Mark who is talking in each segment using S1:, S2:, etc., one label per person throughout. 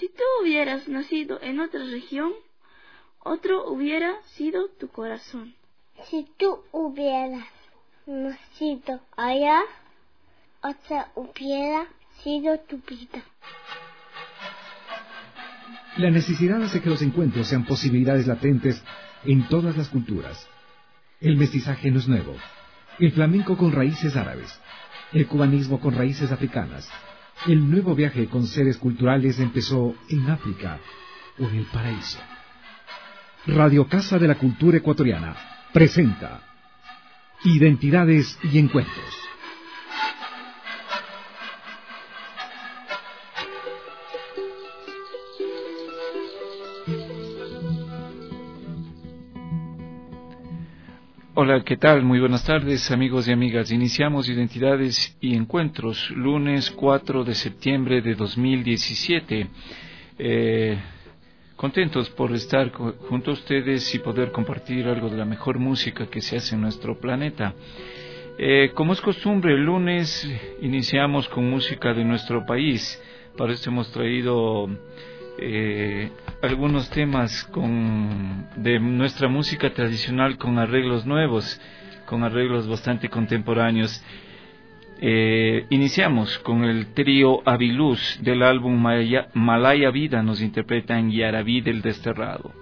S1: Si tú hubieras nacido en otra región, otro hubiera sido tu corazón.
S2: Si tú hubieras nacido allá, otra hubiera sido tu vida.
S3: La necesidad hace que los encuentros sean posibilidades latentes en todas las culturas. El mestizaje no es nuevo. El flamenco con raíces árabes, el cubanismo con raíces africanas. El nuevo viaje con seres culturales empezó en África o en el paraíso. Radio Casa de la Cultura Ecuatoriana presenta Identidades y Encuentros.
S4: Hola, ¿qué tal? Muy buenas tardes, amigos y amigas. Iniciamos Identidades y Encuentros, lunes 4 de septiembre de 2017. Contentos por estar junto a ustedes y poder compartir algo de la mejor música que se hace en nuestro planeta. Como es costumbre, el lunes iniciamos con música de nuestro país. Para esto hemos traído algunos temas de nuestra música tradicional con arreglos nuevos, con arreglos bastante contemporáneos. Iniciamos con el trío Aviluz del álbum Malaya Vida, nos interpretan Yarabí del Desterrado.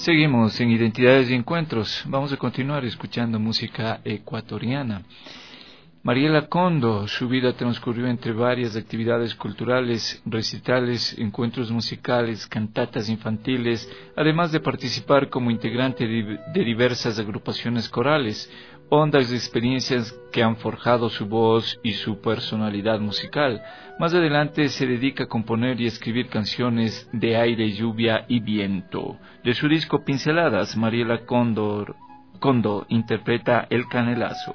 S4: Seguimos en Identidades y Encuentros. Vamos a continuar escuchando música ecuatoriana. Mariela Condo, su vida transcurrió entre varias actividades culturales, recitales, encuentros musicales, cantatas infantiles, además de participar como integrante de diversas agrupaciones corales, hondas experiencias que han forjado su voz y su personalidad musical. Más adelante se dedica a componer y escribir canciones de aire, lluvia y viento. De su disco Pinceladas, Mariela Condo interpreta El Canelazo.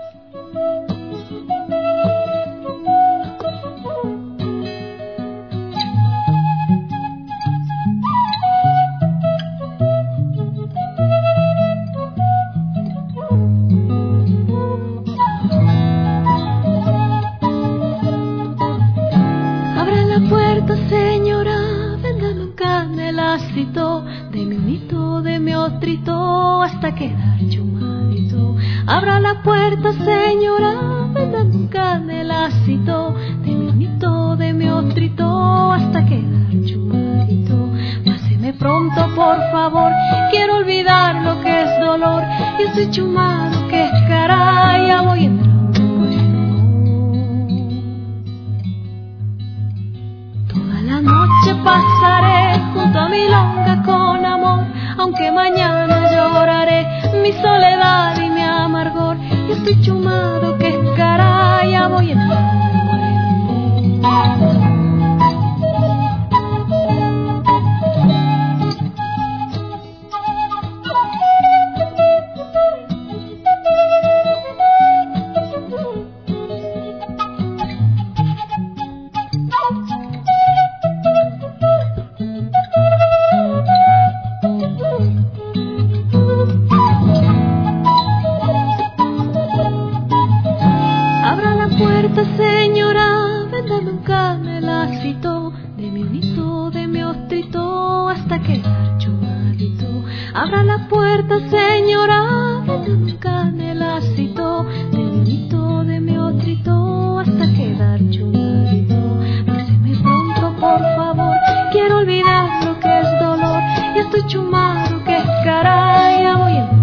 S5: Deme un hito, deme otrito, hasta quedar chumadito. Abra la puerta, señora, véndame un canelacito. Deme un hito, deme otrito, hasta quedar chumadito. Páseme pronto, por favor, quiero olvidar lo que es dolor. Y estoy chumado, que caray, ya voy entrando en toda la noche pasaré junto a mi longa con amor, aunque mañana lloraré mi soledad y mi amargor. Y estoy chumado, que caray, ya voy entrando en señora, véndame un canelacito, deme un hito, deme otrito, hasta quedar chumadito. Abra la puerta, señora, véndame un canelacito, deme un hito, deme otrito, hasta quedar chumadito. Páseme pronto, por favor, quiero olvidar lo que es dolor. Y estoy chumado, que caray, ya voy entrando.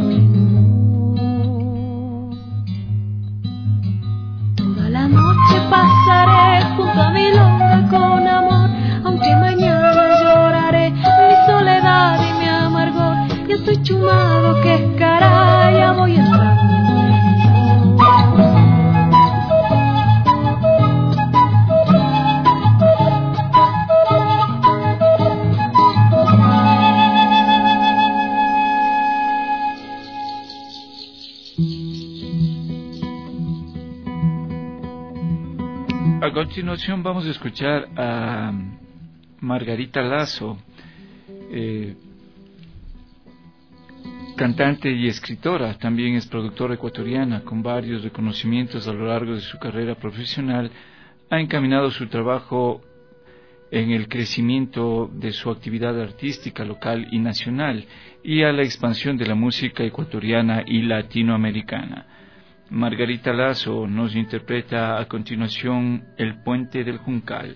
S5: La noche pasaré junto a mi longa con amor, aunque mañana lloraré mi soledad y mi amargor. Y estoy chumado, que caray, ya voy entrando.
S4: A continuación vamos a escuchar a Margarita Lazo, cantante y escritora. También es productora ecuatoriana con varios reconocimientos a lo largo de su carrera profesional. Ha encaminado su trabajo en el crecimiento de su actividad artística local y nacional y a la expansión de la música ecuatoriana y latinoamericana. Margarita Lazo nos interpreta a continuación El Puente del Juncal.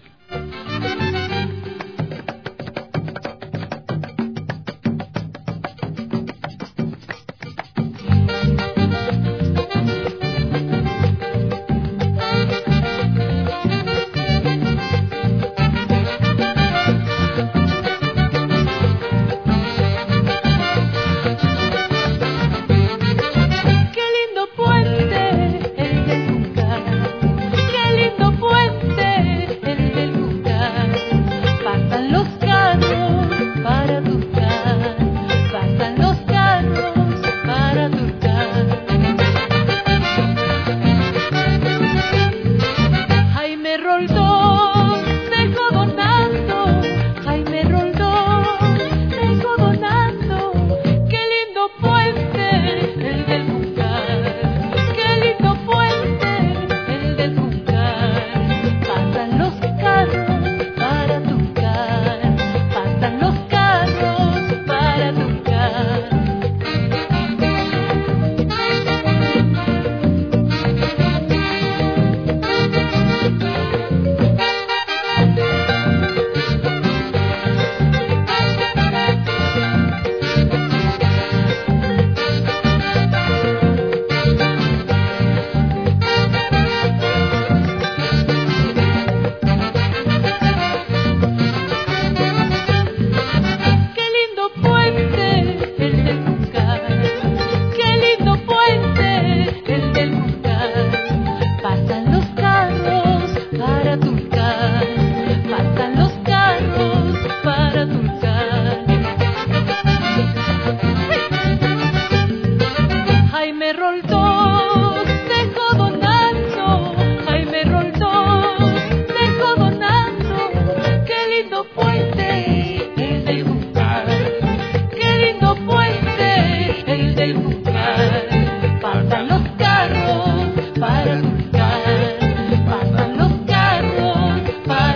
S5: Qué lindo puente el del Juncal.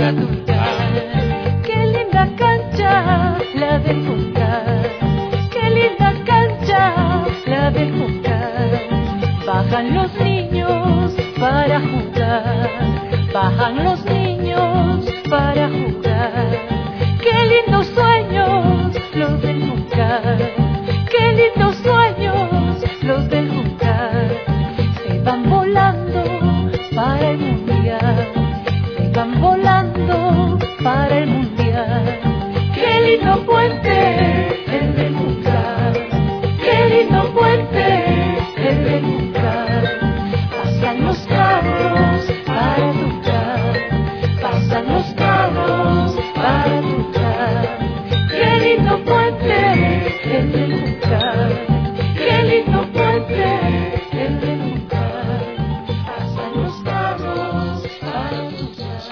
S5: para jugar. Qué linda cancha la de jugar. Qué linda cancha la de jugar. Bajan los niños para jugar. Bajan los niños para jugar. Qué lindos sueños los del jugar. Qué lindos sueños los del jugar. Se van volando para el mundial. Se van volando para el mundial. Qué lindo puente el del jugar. Qué lindo puente el del jugar. Pasan los carros para tocar. Pasan los carros para tocar. Qué lindo puente el del jugar. Qué lindo puente el del jugar. Pasan los carros para tocar.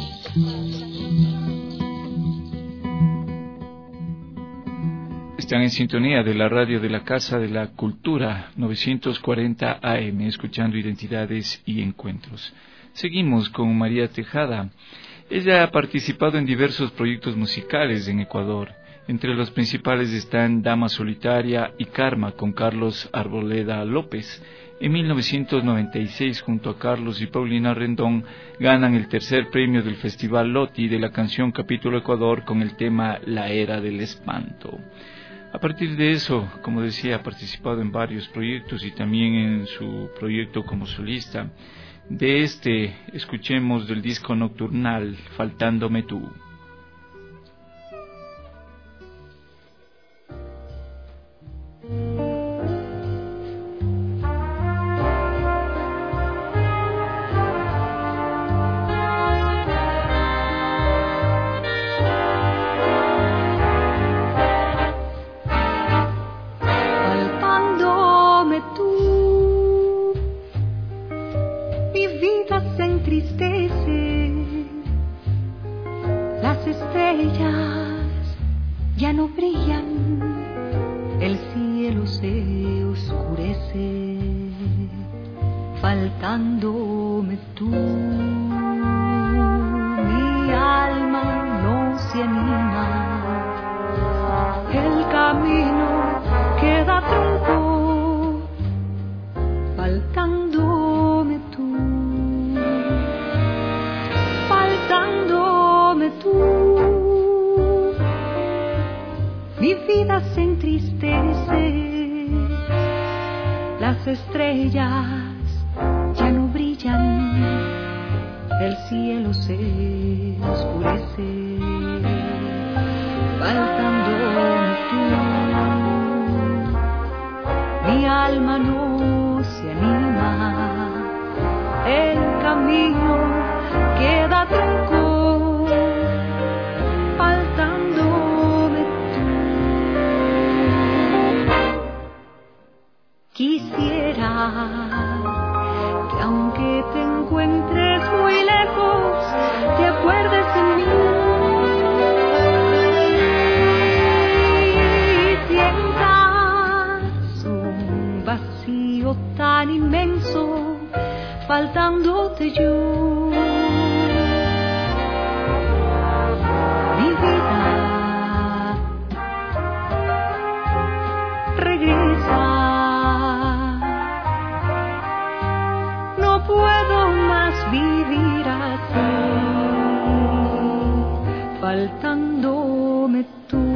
S4: Están en sintonía de la radio de la Casa de la Cultura 940 AM, escuchando Identidades y Encuentros. Seguimos con María Tejada. Ella ha participado en diversos proyectos musicales en Ecuador. Entre los principales están Dama Solitaria y Karma con Carlos Arboleda López. En 1996, junto a Carlos y Paulina Rendón, ganan el tercer premio del Festival Loti de la canción Capítulo Ecuador con el tema La Era del Espanto. A partir de eso, como decía, ha participado en varios proyectos y también en su proyecto como solista. De este, escuchemos del disco Nocturnal, Faltándome Tú.
S5: Faltándome tú, mi alma no se anima, el camino queda trunco. Faltándome tú, faltándome tú, mi vida se entristece, las estrellas ya no brillan, el cielo se oscurece. Faltándome tú, mi alma no se anima, el camino queda trunco. Faltándome tú, quisiera que aunque te encuentres muy lejos, te acuerdes de mí. Sientas un vacío tan inmenso, faltándote yo. Mi vida regresa. No puedo más vivir así, faltándome tú.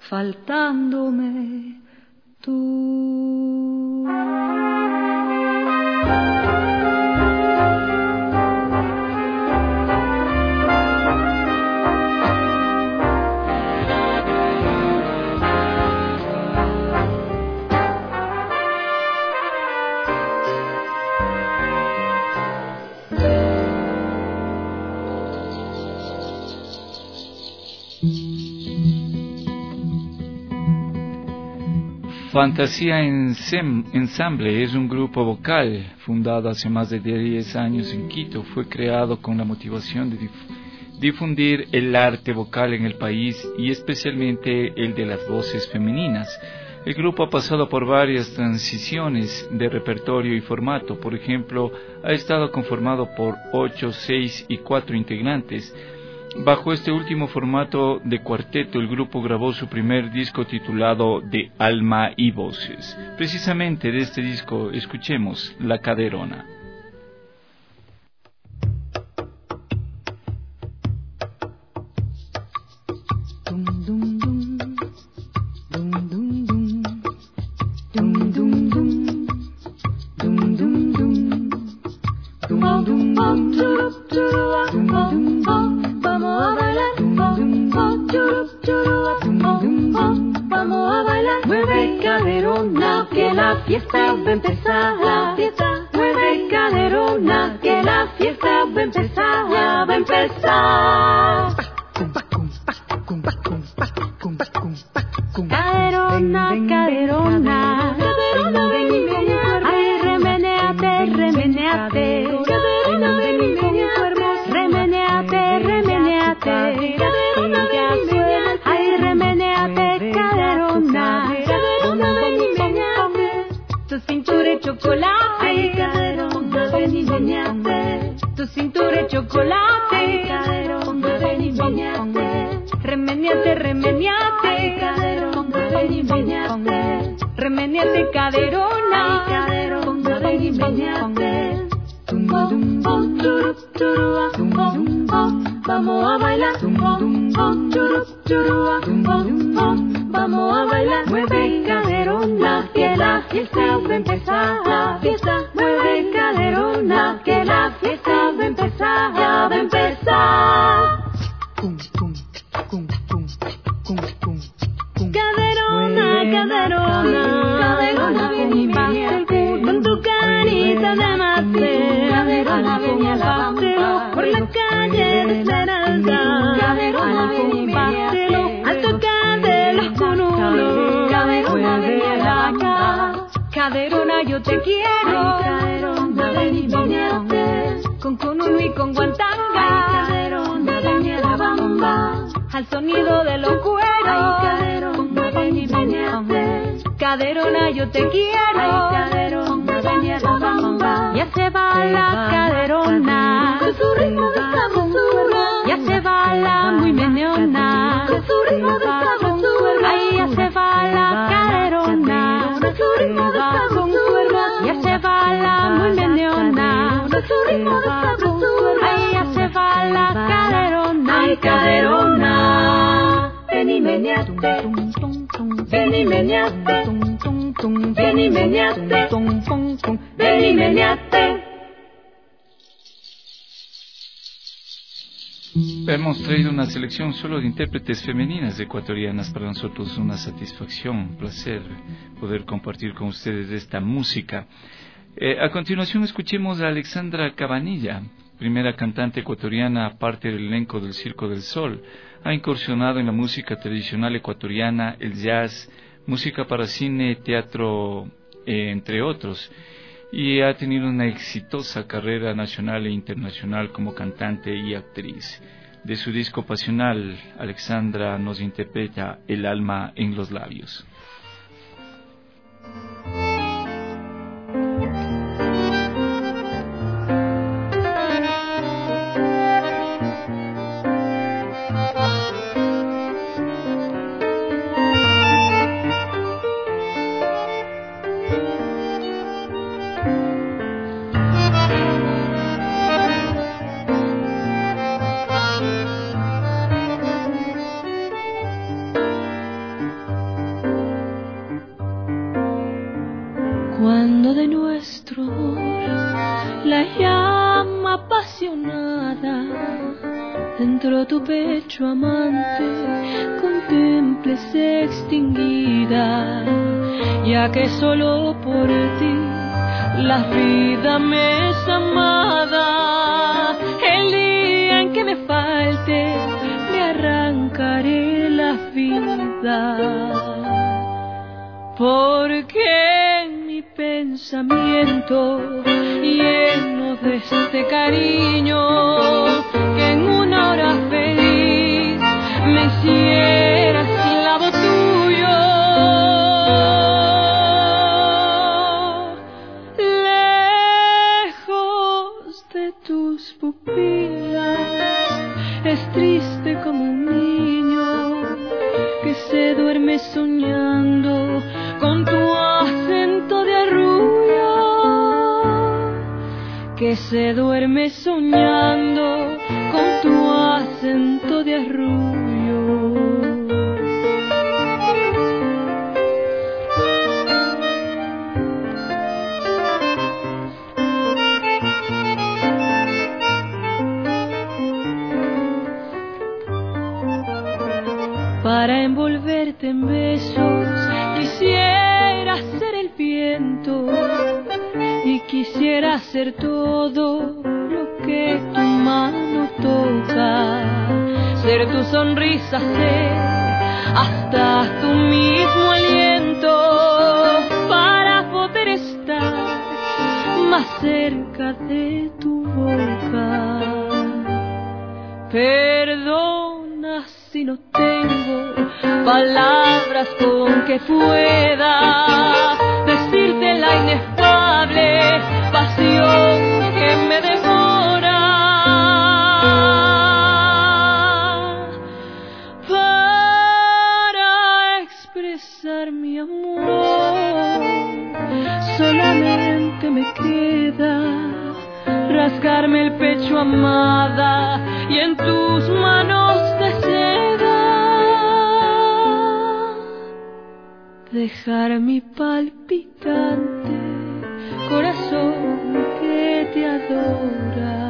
S5: faltándome tú.
S4: Fantasía Ensamble es un grupo vocal fundado hace más de 10 años en Quito. Fue creado con la motivación de difundir el arte vocal en el país y especialmente el de las voces femeninas. El grupo ha pasado por varias transiciones de repertorio y formato. Por ejemplo, ha estado conformado por 8, 6 y 4 integrantes. Bajo este último formato de cuarteto, el grupo grabó su primer disco titulado De Alma y Voces. Precisamente de este disco escuchemos La Caderona.
S5: Fiesta va a empezar, la fiesta, mueve caderona, que la fiesta va a empezar, ya va a empezar. Caderona, caderona, caderona, ven y meneate, ay, remeneate, remeneate, caderona, ven y meneate, remeneate, remeneate, caderona, ven y meneate, ay, remeneate, caderona, caderona, ven y meneate. Tu cintura de chocolate, ay, caderona, ven y meneate. Tu cintura de chocolate, ay, caderona, ven y meneate. Remeneate, remeneate, ay, caderona, ven y meneate. Remeneate, caderona, ay, caderona, ven y meneate. Vamos a bailar, vamos a bailar, mueve caderona, que la fiesta va a empezar, la fiesta, mueve caderona, que la fiesta va a empezar, ya va a empezar. Caderona, caderona, caderona, ven y meneate, con tu cadenita de máster, caderona, ven y alabástelo, por la calle de Esmeralda, caderona, ven y meneate, al tocar de los conulos, caderona, ven y alabá. Caderona, yo te quiero, caderona, ven y meneate, con conulo y con guantanga, caderona, ven y alabamba, al sonido de los cueros, caderona, ven y meneate. Caderona, yo te quiero, caderona, ven y alabamba. Ya se va la caderona, con su ritmo de sabrosura. Ya se va la muy meneona, con su ritmo de sabrosura. Ay, ya se va la caderona, con su ritmo de sabrosura. Ya se va la muy meneona, con su ritmo de sabrosura. Ay, ya se va la caderona. Ay, caderona, ven y meneate, ven y meneate, ven y meneate, ven y meneate.
S4: Hemos traído una selección solo de intérpretes femeninas ecuatorianas. Para nosotros una satisfacción, un placer poder compartir con ustedes esta música. A continuación escuchemos a Alexandra Cabanilla, primera cantante ecuatoriana, parte del elenco del Circo del Sol. Ha incursionado en la música tradicional ecuatoriana, el jazz, música para cine, teatro, entre otros, y ha tenido una exitosa carrera nacional e internacional como cantante y actriz. De su disco Pasional, Alexandra nos interpreta El alma en los labios.
S5: dentro tu pecho amante contemples extinguida, ya que solo por ti la vida me es amada. El día en que me falte me arrancaré la vida, porque en mi pensamiento lleno de este cariño, que en una hora feliz me hiciera esclavo tuyo. Lejos de tus pupilas es triste como un niño que se duerme soñando con tu acento de arrullo, que se duerme soñando con tu acento de arrullo. Para envolverte en besos quisiera ser el viento y quisiera hacer todo lo que tu mano toca, ser tu sonrisa, ser hasta tu mismo aliento, para poder estar más cerca de tu boca. Perdona si no tengo palabras con que pueda decirte la inefable pasión que me devora. Para expresar mi amor solamente me queda rasgarme el pecho, amada, y en tus manos de seda dejar mi palpitante corazón que te adora.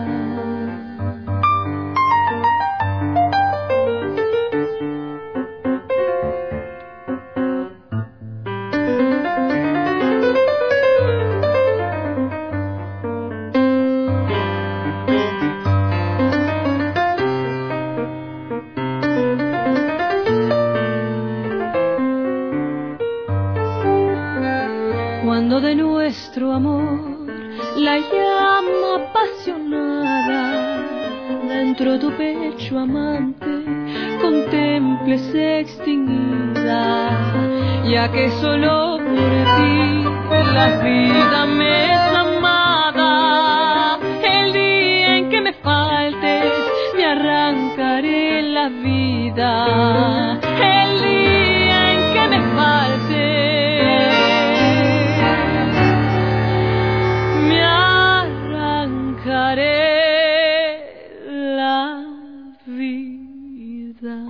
S5: Cuando de nuestro amor la llama apasionada dentro tu pecho amante contemples extinguida, ya que solo por ti la vida me es amada. El día en que me faltes me arrancaré la vida. El día en que me faltes la vida.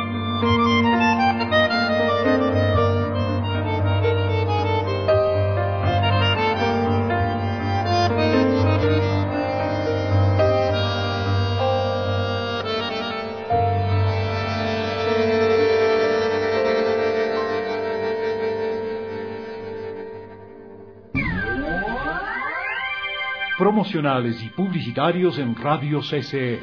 S6: Promocionales y publicitarios en Radio CCE.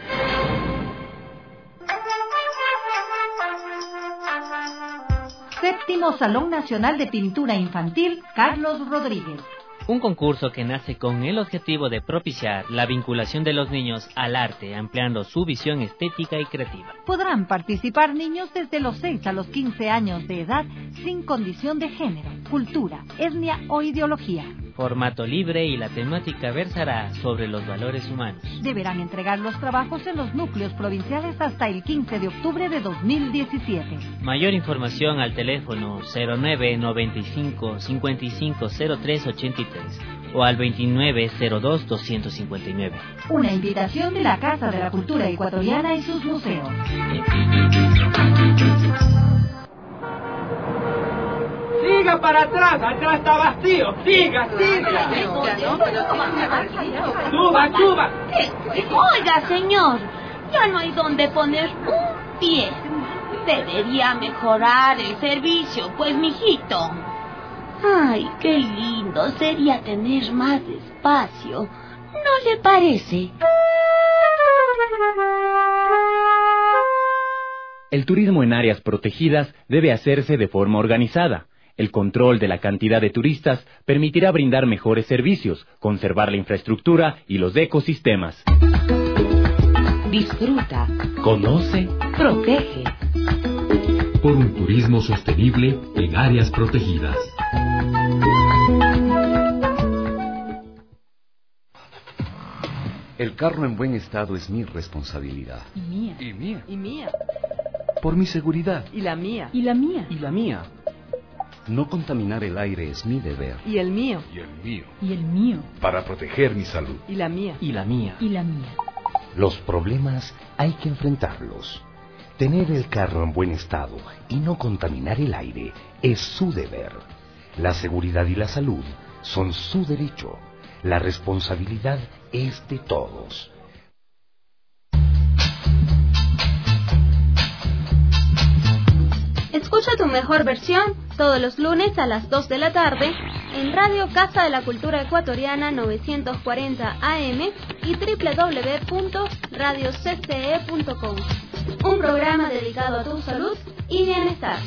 S7: Séptimo Salón Nacional de Pintura Infantil Carlos Rodríguez.
S8: Un concurso que nace con el objetivo de propiciar la vinculación de los niños al arte, ampliando su visión estética y creativa.
S7: Podrán participar niños desde los 6 a los 15 años de edad, sin condición de género, cultura, etnia o ideología.
S8: Formato libre y la temática versará sobre los valores humanos.
S7: Deberán entregar los trabajos en los núcleos provinciales hasta el 15 de octubre de 2017.
S8: Mayor información al teléfono 0995 550383 o al 2902-259.
S7: Una invitación de la Casa de la Cultura Ecuatoriana y sus museos.
S9: Siga para atrás, atrás está vacío. Siga, siga. Suba, suba.
S2: Oiga, señor,
S10: Ya no hay donde poner un pie. Debería mejorar el servicio, pues, mijito. Ay, qué lindo sería tener más espacio. ¿No le parece?
S11: El turismo en áreas protegidas debe hacerse de forma organizada. El control de la cantidad de turistas permitirá brindar mejores servicios, conservar la infraestructura y los ecosistemas.
S12: Disfruta,
S11: Conoce,
S12: protege.
S13: Por un turismo sostenible en áreas protegidas.
S14: El carro en buen estado es mi responsabilidad.
S12: Y mía.
S14: Y mía.
S12: Y mía.
S14: Por mi seguridad.
S12: Y la mía. Y la mía.
S14: Y la mía. No contaminar el aire es mi deber.
S12: Y el mío.
S15: Y el mío.
S12: Y el mío.
S15: Para proteger mi salud.
S12: Y la mía.
S11: Y la mía.
S12: Y la mía.
S16: Los problemas hay que enfrentarlos. Tener el carro en buen estado y no contaminar el aire es su deber. La seguridad y la salud son su derecho. La responsabilidad es de todos.
S17: Escucha tu mejor versión todos los lunes a las 2 de la tarde en Radio Casa de la Cultura Ecuatoriana 940 AM y www.radiocce.com. Un programa dedicado a tu salud y bienestar.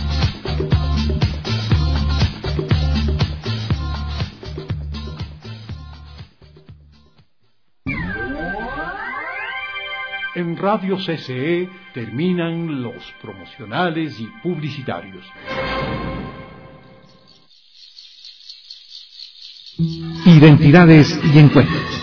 S6: En Radio CCE terminan los promocionales y publicitarios.
S3: Identidades y encuentros.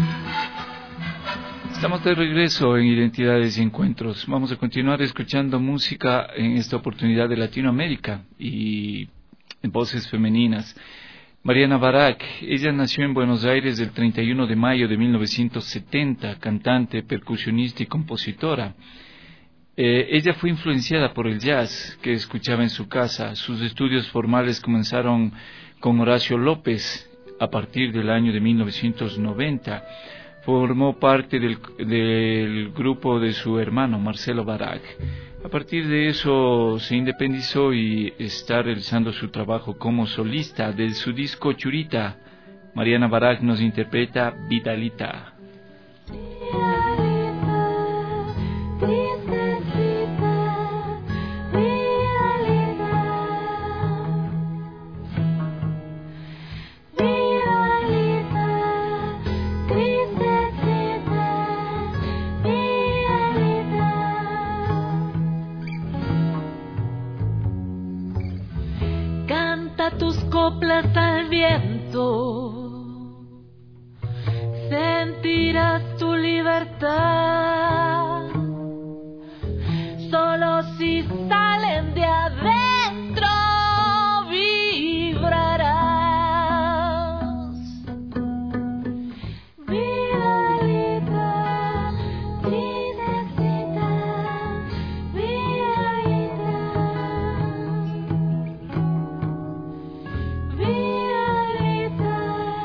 S4: Estamos de regreso en Identidades y Encuentros. Vamos a continuar escuchando música en esta oportunidad de Latinoamérica y en voces femeninas. Mariana Barak, ella nació en Buenos Aires el 31 de mayo de 1970, cantante, percusionista y compositora. Ella fue influenciada por el jazz que escuchaba en su casa. Sus estudios formales comenzaron con Horacio López a partir del año de 1990. Formó parte del grupo de su hermano Marcelo Barak. A partir de eso se independizó y está realizando su trabajo como solista. De su disco Churita, Mariana Barak nos interpreta Vidalita.
S5: Tus coplas al viento, sentirás tu libertad. Solo si salen de adentro vibrarás. Vidalita, vidalita, vidalita.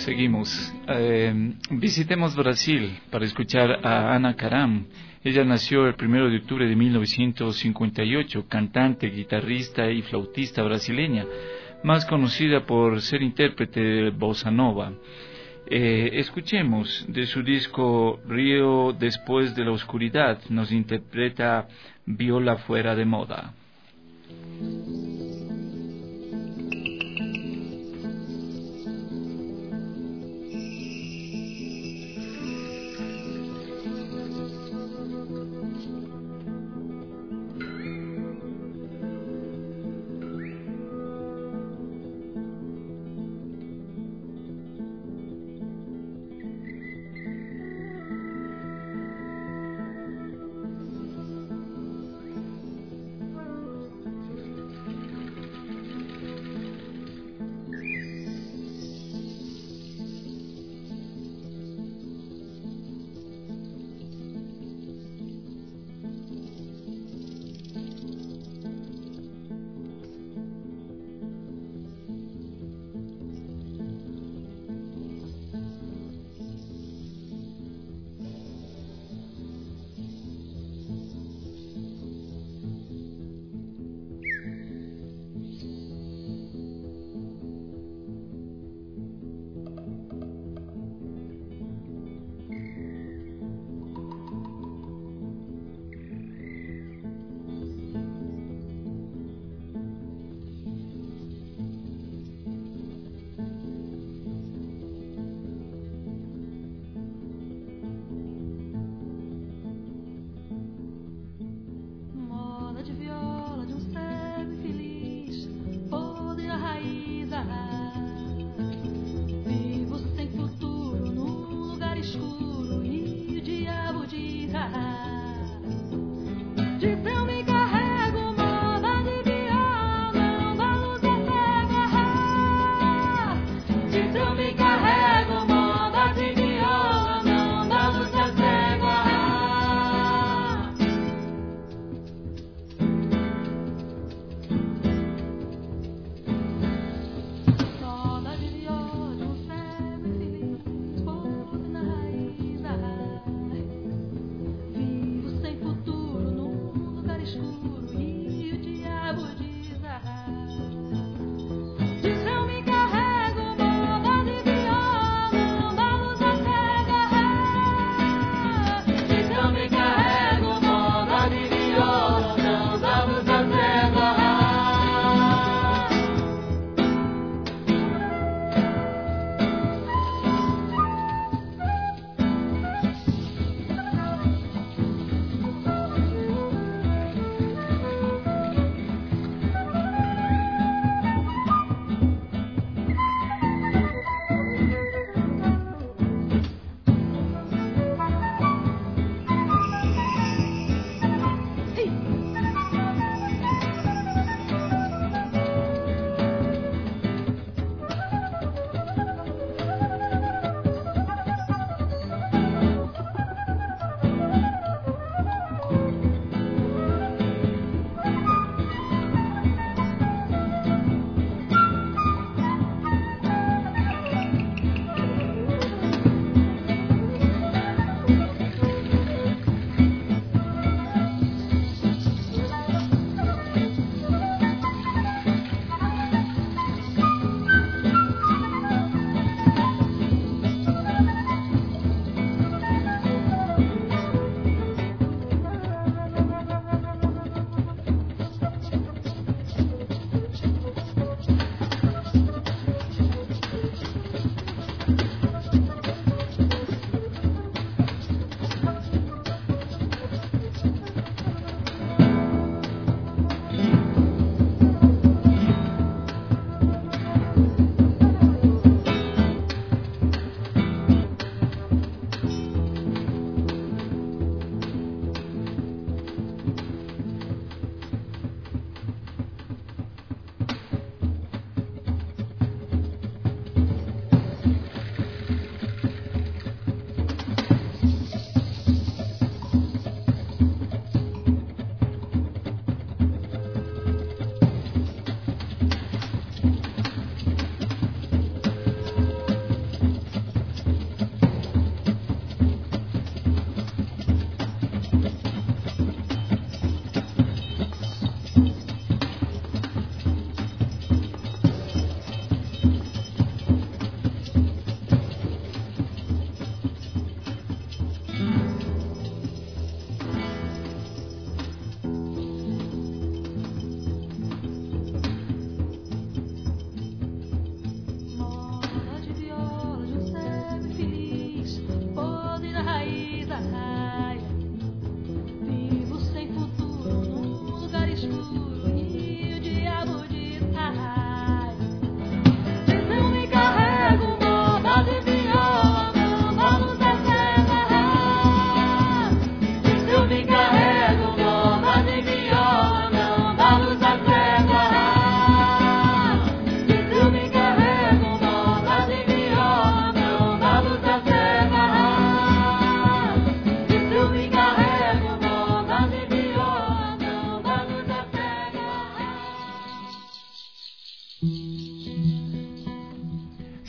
S4: Seguimos. Visitemos Brasil para escuchar a Ana Karam. Ella nació el 1 de octubre de 1958, cantante, guitarrista y flautista brasileña, más conocida por ser intérprete de bossa nova. Escuchemos de su disco Río después de la oscuridad, nos interpreta Viola fuera de moda.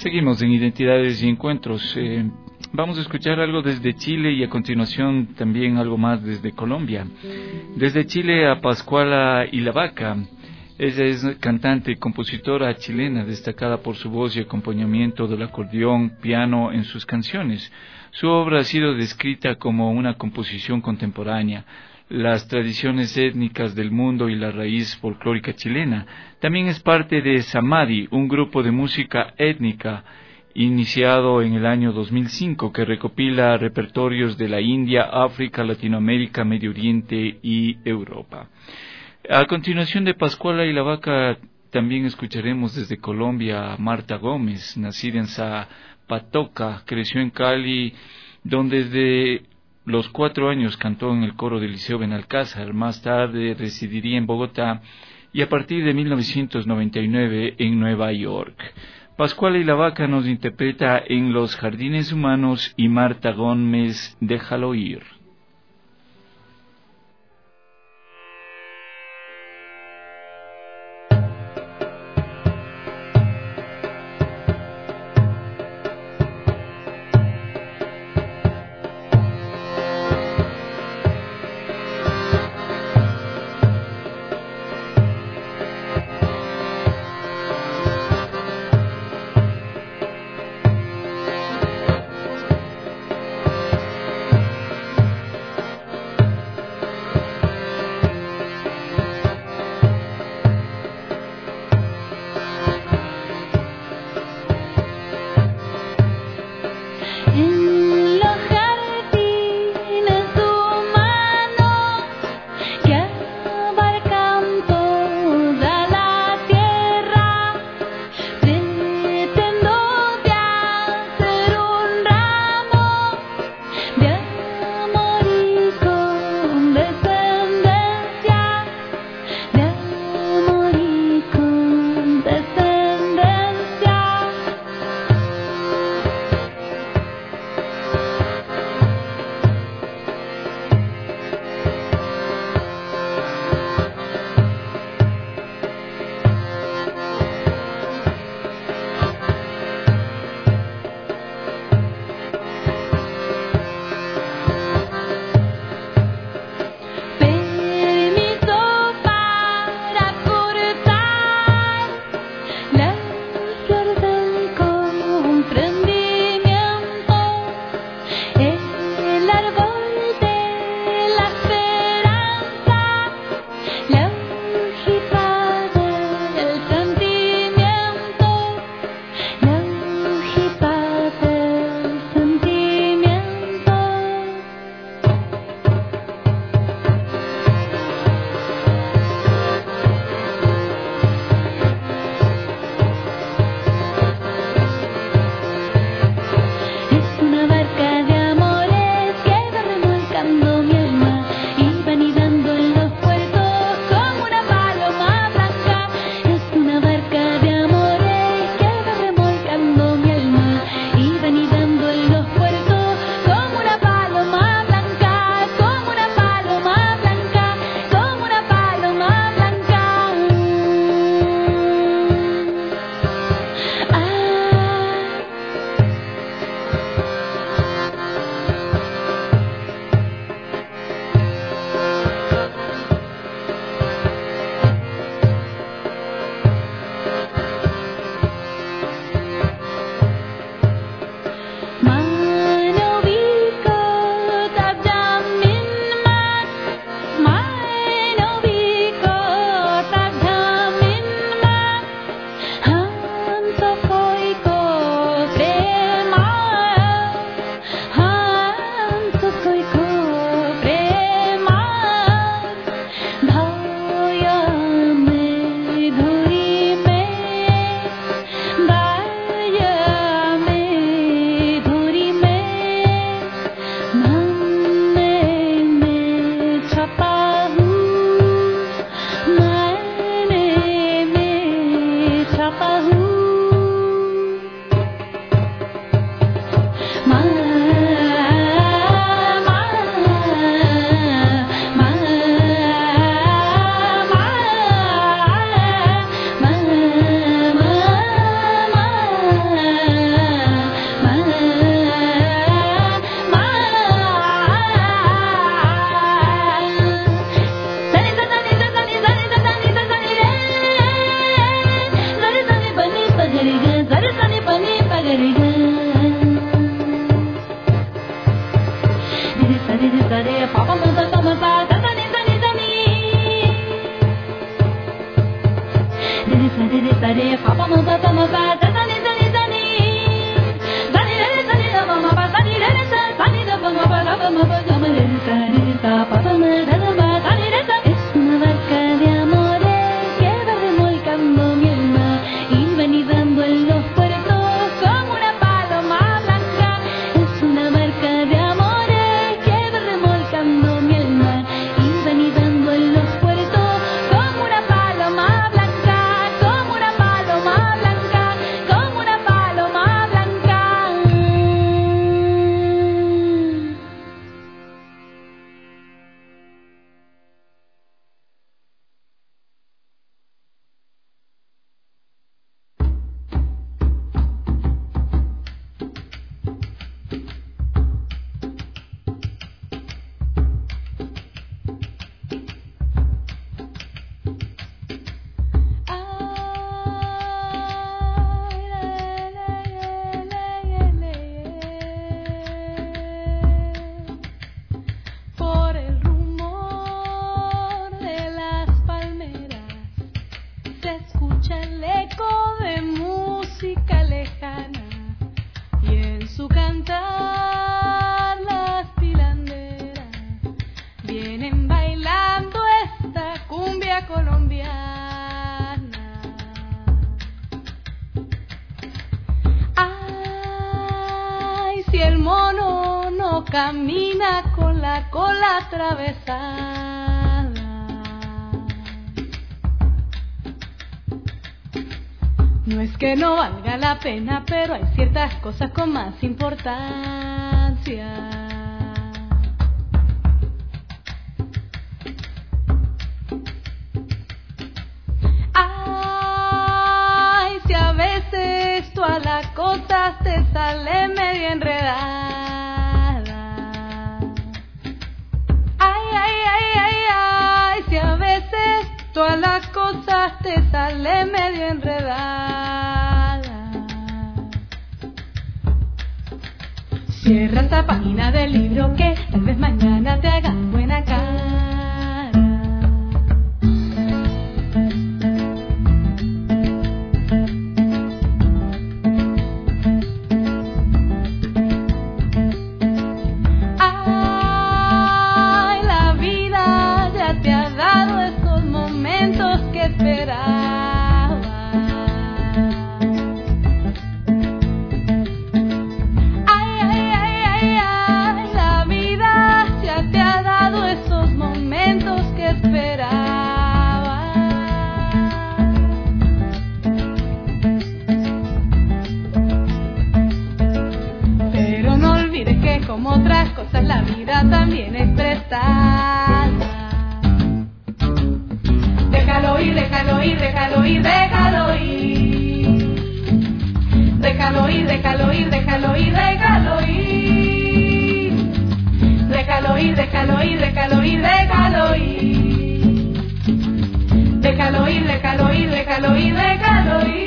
S4: Seguimos en Identidades y Encuentros. Vamos a escuchar algo desde Chile y a continuación también algo más desde Colombia. Desde Chile a Pascuala Ilavaca. Ella es cantante y compositora chilena destacada por su voz y acompañamiento del acordeón, piano en sus canciones. Su obra ha sido descrita como una composición contemporánea, las tradiciones étnicas del mundo y la raíz folclórica chilena. También es parte de Samadhi, un grupo de música étnica iniciado en el año 2005 que recopila repertorios de la India, África, Latinoamérica, Medio Oriente y Europa. A continuación de Pascuala Ilavaca también escucharemos desde Colombia a Marta Gómez, nacida en Zapatoca, creció en Cali, donde desde los 4 años cantó en el coro del Liceo Benalcázar. Más tarde residiría en Bogotá y a partir de 1999 en Nueva York. Pascuala Ilavaca nos interpreta en Los Jardines Humanos y Marta Gómez, Déjalo ir.
S5: Es una barca de amores que va remolcando mi alma y va nidando en los puertos como una paloma blanca. Es una barca de amores que va remolcando mi alma y va nidando en los puertos como una paloma blanca, como una paloma blanca, como una paloma blanca. Por el rumor de las palmeras se escucha el eco de música lejana y en su cantar las pilanderas vienen bailando esta cumbia colombiana. Ay, si el mono no camina con la cola atravesada, no es que no valga la pena, pero hay ciertas cosas con más importancia. Ay, si a veces tú a las cosas te sale medio enredada. Ay, ay, ay, ay, ay, si a veces todas las cosas te sale medio enredada. Cierra esta página del libro que tal vez mañana te hagan buena cara. Ay, la vida ya te ha dado esos momentos que esperaba. Ay, ay, ay, ay, ay, la vida ya te ha dado esos momentos que esperaba. Pero no olvides que como otras cosas la vida también es prestada. Déjalo ir, déjalo ir, déjalo ir, déjalo ir. Déjalo ir, déjalo ir, déjalo ir, déjalo ir. Déjalo ir, déjalo ir, déjalo ir, déjalo ir. Déjalo ir, déjalo ir, déjalo ir, déjalo ir.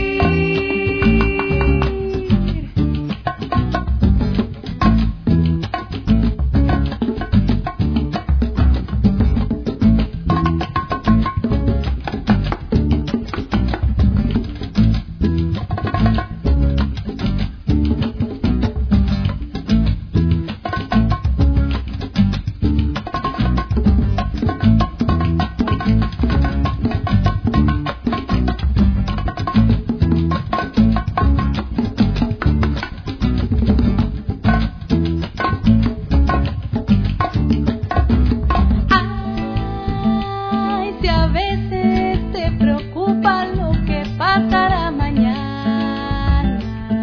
S5: Ay, si a veces te preocupa lo que pasará mañana.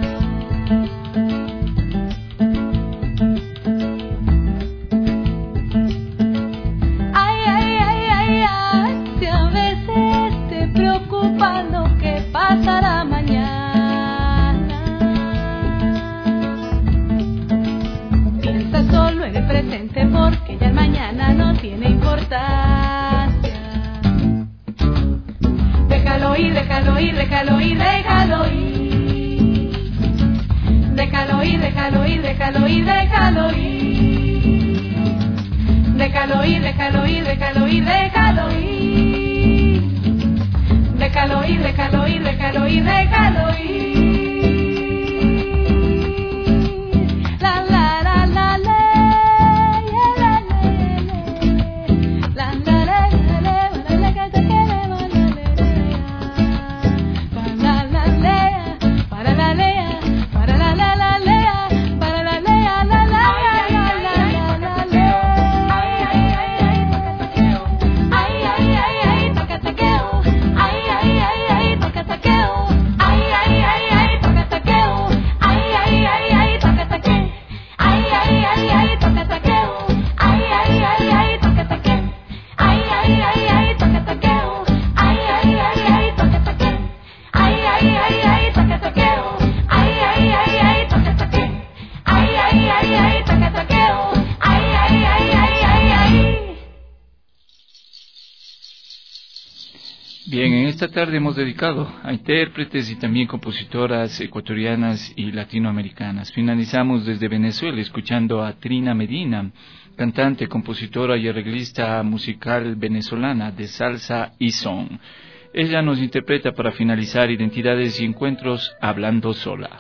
S5: Ay, ay, ay, ay, ay, si a veces te preocupa lo que pasará mañana. Piensa solo en el presente porque ya el mañana no tiene importancia. Déjalo ir, déjalo ir, déjalo ir, déjalo ir. Déjalo ir, déjalo ir, déjalo ir, déjalo ir. Déjalo ir, déjalo ir, déjalo ir, déjalo ir. déjalo ir, déjalo ir, déjalo ir, déjalo ir.
S4: Bien, en esta tarde hemos dedicado a intérpretes y también compositoras ecuatorianas y latinoamericanas. Finalizamos desde Venezuela escuchando a Trina Medina, cantante, compositora y arreglista musical venezolana de salsa y son. Ella nos interpreta para finalizar Identidades y Encuentros hablando sola.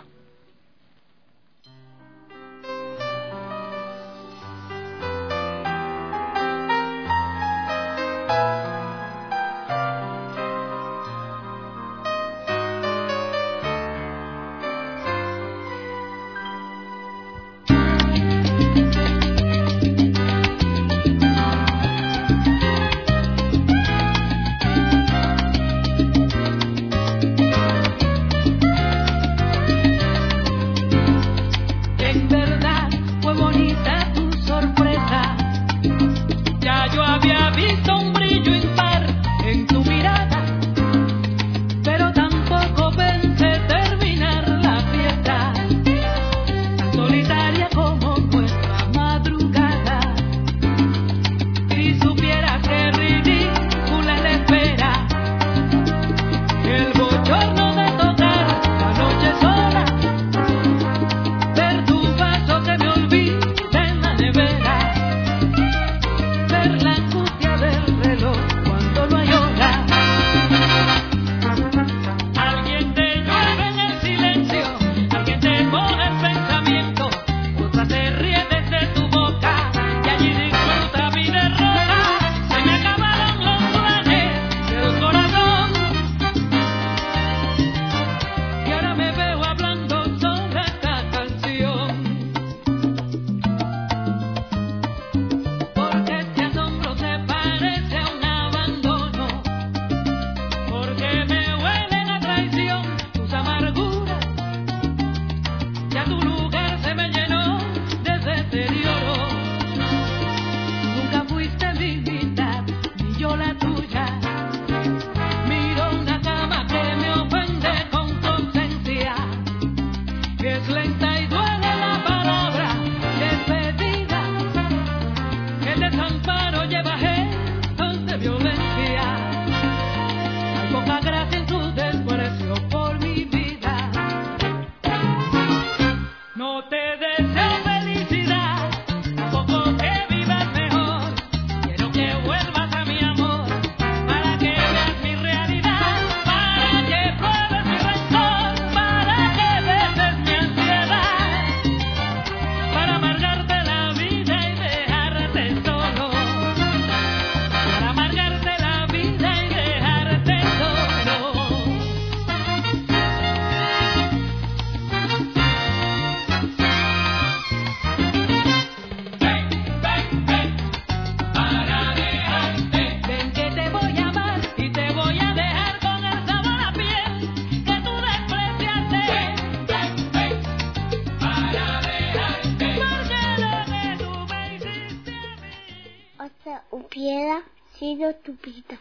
S2: hubiera sido tu vida.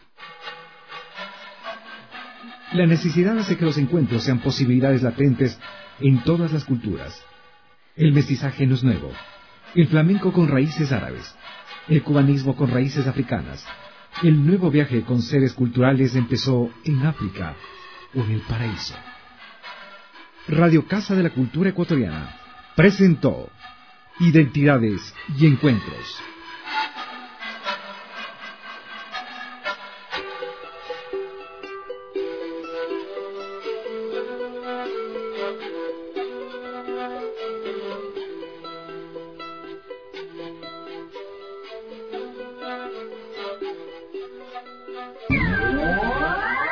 S3: La necesidad hace que los encuentros sean posibilidades latentes en todas las culturas. El mestizaje no es nuevo. El flamenco con raíces árabes. El cubanismo con raíces africanas. El nuevo viaje con seres culturales empezó en África o en el paraíso. Radio Casa de la Cultura Ecuatoriana presentó Identidades y Encuentros.